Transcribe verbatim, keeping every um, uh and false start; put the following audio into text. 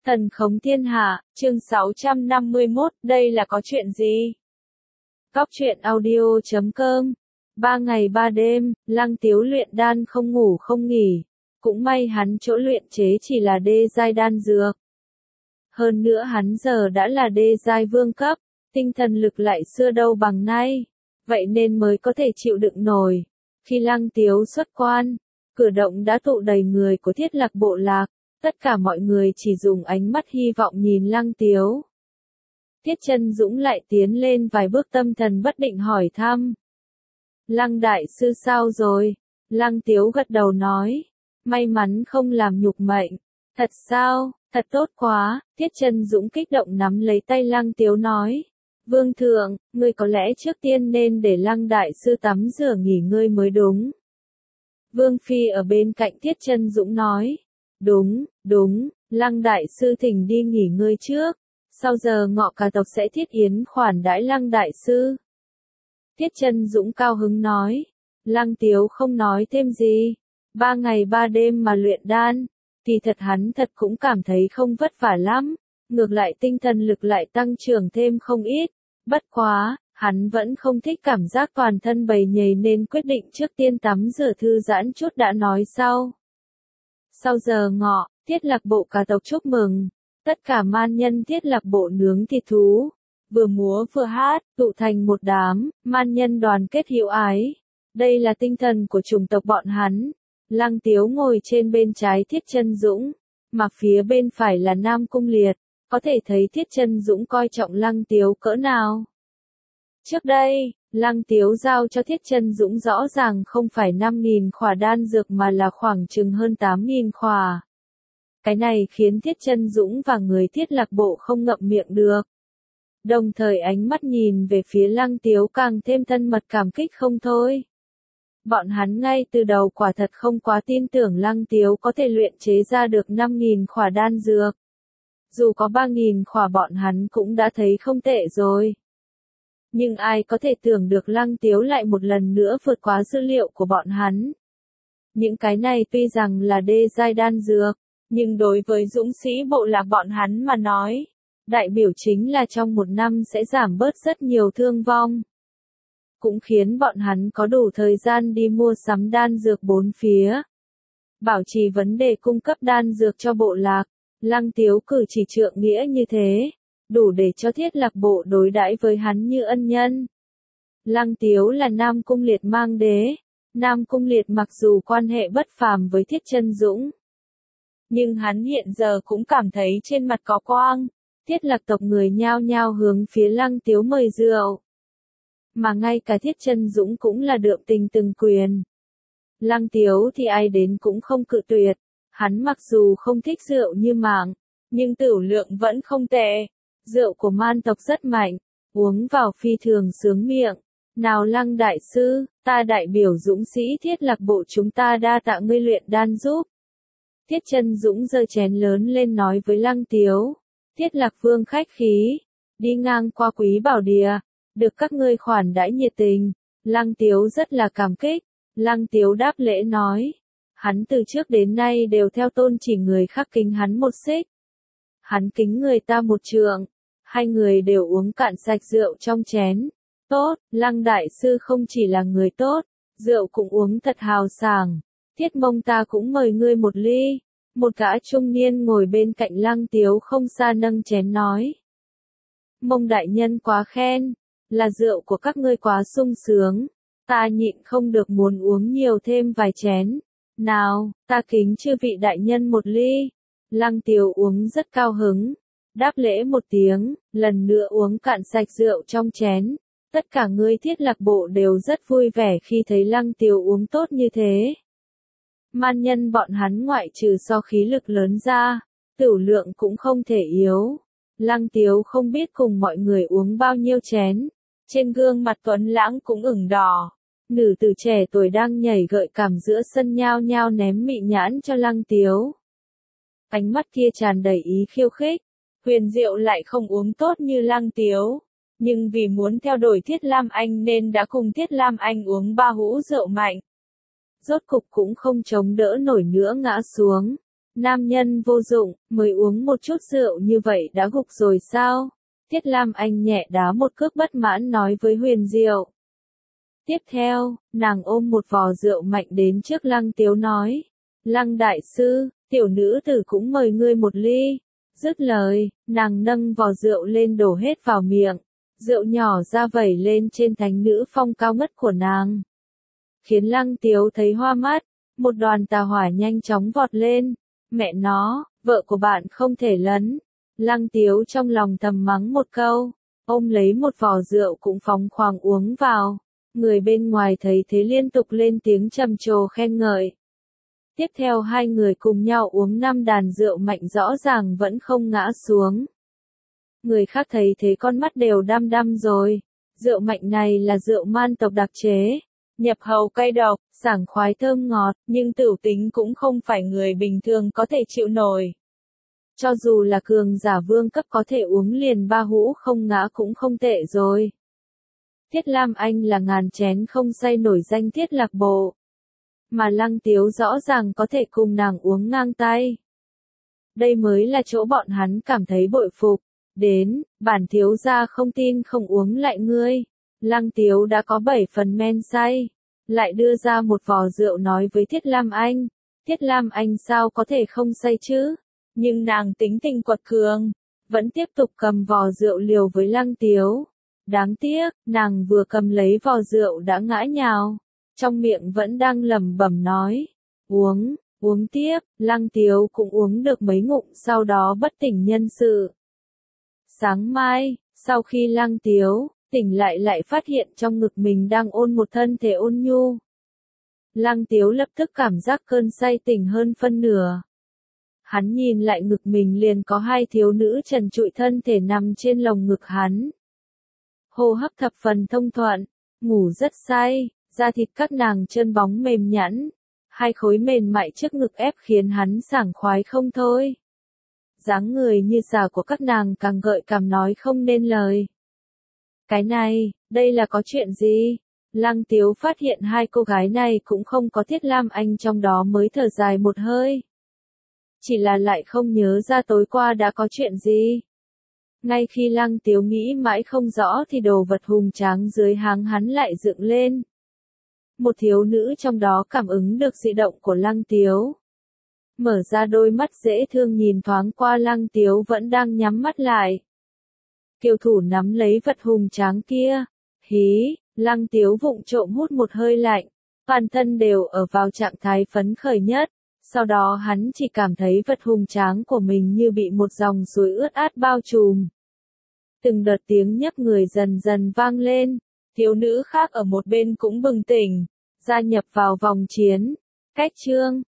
Thần khống thiên hạ, chương sáu trăm năm mươi mốt, đây là có chuyện gì? Góc truyện audio chấm com. Ba ngày ba đêm, Lăng Tiếu luyện đan không ngủ không nghỉ. Cũng may hắn chỗ luyện chế chỉ là đê giai đan dược. Hơn nữa hắn giờ đã là đê giai vương cấp, tinh thần lực lại xưa đâu bằng nay. Vậy nên mới có thể chịu đựng nổi. Khi Lăng Tiếu xuất quan, cửa động đã tụ đầy người của Thiết Lạc bộ lạc. Tất cả mọi người chỉ dùng ánh mắt hy vọng nhìn Lăng Tiếu. Tiết Chân Dũng lại tiến lên vài bước tâm thần bất định hỏi thăm. Lăng đại sư sao rồi? Lăng Tiếu gật đầu nói. May mắn không làm nhục mệnh. Thật sao? Thật tốt quá. Tiết Chân Dũng kích động nắm lấy tay Lăng Tiếu nói. Vương thượng, ngươi có lẽ trước tiên nên để Lăng đại sư tắm rửa nghỉ ngơi mới đúng. Vương Phi ở bên cạnh Tiết Chân Dũng nói. Đúng, đúng, Lăng đại sư thỉnh đi nghỉ ngơi trước, sau giờ ngọ cả tộc sẽ thiết yến khoản đãi Lăng đại sư. Tiết Chân Dũng cao hứng nói, Lăng Tiếu không nói thêm gì, ba ngày ba đêm mà luyện đan, thì thật hắn thật cũng cảm thấy không vất vả lắm, ngược lại tinh thần lực lại tăng trưởng thêm không ít, bất quá, hắn vẫn không thích cảm giác toàn thân bầy nhầy nên quyết định trước tiên tắm rửa thư giãn chút đã nói sau. Sau giờ ngọ, Thiết Lạc bộ cả tộc chúc mừng, tất cả man nhân Thiết Lạc bộ nướng thịt thú, vừa múa vừa hát, tụ thành một đám, man nhân đoàn kết hữu ái. Đây là tinh thần của chủng tộc bọn hắn. Lăng Tiếu ngồi trên bên trái Thiết Chân Dũng, mà phía bên phải là Nam Cung Liệt, có thể thấy Thiết Chân Dũng coi trọng Lăng Tiếu cỡ nào. Trước đây, Lăng Tiếu giao cho Thiết Chân Dũng rõ ràng không phải năm nghìn khỏa đan dược mà là khoảng chừng hơn tám nghìn khỏa. Cái này khiến Thiết Chân Dũng và người Thiết Lạc bộ không ngậm miệng được. Đồng thời ánh mắt nhìn về phía Lăng Tiếu càng thêm thân mật cảm kích không thôi. Bọn hắn ngay từ đầu quả thật không quá tin tưởng Lăng Tiếu có thể luyện chế ra được năm nghìn khỏa đan dược. Dù có ba nghìn khỏa bọn hắn cũng đã thấy không tệ rồi. Nhưng ai có thể tưởng được Lăng Tiếu lại một lần nữa vượt quá dữ liệu của bọn hắn. Những cái này tuy rằng là đê giai đan dược, nhưng đối với dũng sĩ bộ lạc bọn hắn mà nói, đại biểu chính là trong một năm sẽ giảm bớt rất nhiều thương vong. Cũng khiến bọn hắn có đủ thời gian đi mua sắm đan dược bốn phía. Bảo trì vấn đề cung cấp đan dược cho bộ lạc, Lăng Tiếu cử chỉ trượng nghĩa như thế. Đủ để cho Thiết Lạc bộ đối đãi với hắn như ân nhân. Lăng Tiếu là Nam Cung Liệt mang đế. Nam Cung Liệt mặc dù quan hệ bất phàm với Thiết Chân Dũng, nhưng hắn hiện giờ cũng cảm thấy trên mặt có quang. Thiết Lạc tộc người nhao nhao hướng phía Lăng Tiếu mời rượu. Mà ngay cả Thiết Chân Dũng cũng là đượm tình từng quyền. Lăng Tiếu thì ai đến cũng không cự tuyệt. Hắn mặc dù không thích rượu như mạng, nhưng tửu lượng vẫn không tệ. Rượu của man tộc rất mạnh, uống vào phi thường sướng miệng. Nào Lăng đại sư, ta đại biểu dũng sĩ Thiết Lạc bộ chúng ta đa tạ ngươi luyện đan giúp. Thiết Chân Dũng giơ chén lớn lên nói với Lăng Tiếu. Thiết Lạc vương khách khí, đi ngang qua Quý Bảo Địa, được các ngươi khoản đãi nhiệt tình. Lăng Tiếu rất là cảm kích. Lăng Tiếu đáp lễ nói. Hắn từ trước đến nay đều theo tôn chỉ người khác kính hắn một xích. Hắn kính người ta một trượng. Hai người đều uống cạn sạch rượu trong chén. Tốt, Lăng đại sư không chỉ là người tốt, rượu cũng uống thật hào sảng. Thiết Mông ta cũng mời ngươi một ly. Một gã trung niên ngồi bên cạnh Lăng Tiếu không xa nâng chén nói. Mông đại nhân quá khen, là rượu của các ngươi quá sung sướng. Ta nhịn không được muốn uống nhiều thêm vài chén. Nào, ta kính chư vị đại nhân một ly. Lăng Tiếu uống rất cao hứng. Đáp lễ một tiếng, lần nữa uống cạn sạch rượu trong chén. Tất cả người Thiết Lạc bộ đều rất vui vẻ khi thấy Lăng Tiếu uống tốt như thế. Man nhân bọn hắn ngoại trừ so khí lực lớn ra, tửu lượng cũng không thể yếu. Lăng Tiếu không biết cùng mọi người uống bao nhiêu chén. Trên gương mặt tuấn lãng cũng ửng đỏ. Nữ tử trẻ tuổi đang nhảy gợi cảm giữa sân nhao nhao ném mị nhãn cho Lăng Tiếu. Ánh mắt kia tràn đầy ý khiêu khích. Huyền Diệu lại không uống tốt như Lăng Tiếu, nhưng vì muốn theo đuổi Thiết Lam Anh nên đã cùng Thiết Lam Anh uống ba hũ rượu mạnh. Rốt cục cũng không chống đỡ nổi nữa ngã xuống. Nam nhân vô dụng, mới uống một chút rượu như vậy đã gục rồi sao? Tiết Lam Anh nhẹ đá một cước bất mãn nói với Huyền Diệu. Tiếp theo, nàng ôm một vò rượu mạnh đến trước Lăng Tiếu nói. Lăng đại sư, tiểu nữ tử cũng mời ngươi một ly. Dứt lời, nàng nâng vò rượu lên đổ hết vào miệng. Rượu nhỏ ra vẩy lên trên thánh nữ phong cao ngất của nàng. Khiến Lăng Tiếu thấy hoa mắt, một đoàn tà hỏa nhanh chóng vọt lên. Mẹ nó, vợ của bạn không thể lấn. Lăng Tiếu trong lòng thầm mắng một câu, ôm lấy một vò rượu cũng phóng khoáng uống vào. Người bên ngoài thấy thế liên tục lên tiếng trầm trồ khen ngợi. Tiếp theo hai người cùng nhau uống năm đàn rượu mạnh rõ ràng vẫn không ngã xuống. Người khác thấy thế con mắt đều đăm đăm rồi. Rượu mạnh này là rượu man tộc đặc chế. Nhập hầu cay độc, sảng khoái thơm ngọt, nhưng tửu tính cũng không phải người bình thường có thể chịu nổi. Cho dù là cường giả vương cấp có thể uống liền ba hũ không ngã cũng không tệ rồi. Tiết Lam Anh là ngàn chén không say nổi danh Tiết Lạc Bộ. Mà Lăng Tiếu rõ ràng có thể cùng nàng uống ngang tay. Đây mới là chỗ bọn hắn cảm thấy bội phục. Đến, bản thiếu gia không tin không uống lại ngươi. Lăng Tiếu đã có bảy phần men say. Lại đưa ra một vò rượu nói với Tiết Lam Anh. Tiết Lam Anh sao có thể không say chứ? Nhưng nàng tính tình quật cường. Vẫn tiếp tục cầm vò rượu liều với Lăng Tiếu. Đáng tiếc, nàng vừa cầm lấy vò rượu đã ngã nhào. Trong miệng vẫn đang lẩm bẩm nói. Uống, uống tiếp, Lăng Tiếu cũng uống được mấy ngụm sau đó bất tỉnh nhân sự. Sáng mai, sau khi Lăng Tiếu tỉnh lại lại phát hiện trong ngực mình đang ôm một thân thể ôn nhu. Lăng Tiếu lập tức cảm giác cơn say tỉnh hơn phân nửa. Hắn nhìn lại ngực mình liền có hai thiếu nữ trần trụi thân thể nằm trên lồng ngực hắn. Hô hấp thập phần thông thuận, ngủ rất say, da thịt các nàng chân bóng mềm nhẵn, hai khối mềm mại trước ngực ép khiến hắn sảng khoái không thôi. Dáng người như xà của các nàng càng gợi cảm nói không nên lời. Cái này, đây là có chuyện gì? Lăng Tiếu phát hiện hai cô gái này cũng không có Tiết Lam Anh trong đó mới thở dài một hơi. Chỉ là lại không nhớ ra tối qua đã có chuyện gì. Ngay khi Lăng Tiếu nghĩ mãi không rõ thì đồ vật hùng tráng dưới háng hắn lại dựng lên. Một thiếu nữ trong đó cảm ứng được dị động của Lăng Tiếu. Mở ra đôi mắt dễ thương nhìn thoáng qua Lăng Tiếu vẫn đang nhắm mắt lại. Kiều thủ nắm lấy vật hùng tráng kia. Hí, Lăng Tiếu vụng trộm hút một hơi lạnh. Toàn thân đều ở vào trạng thái phấn khởi nhất. Sau đó hắn chỉ cảm thấy vật hùng tráng của mình như bị một dòng suối ướt át bao trùm. Từng đợt tiếng nhấp người dần dần vang lên. Thiếu nữ khác ở một bên cũng bừng tỉnh. Gia nhập vào vòng chiến. Cách chương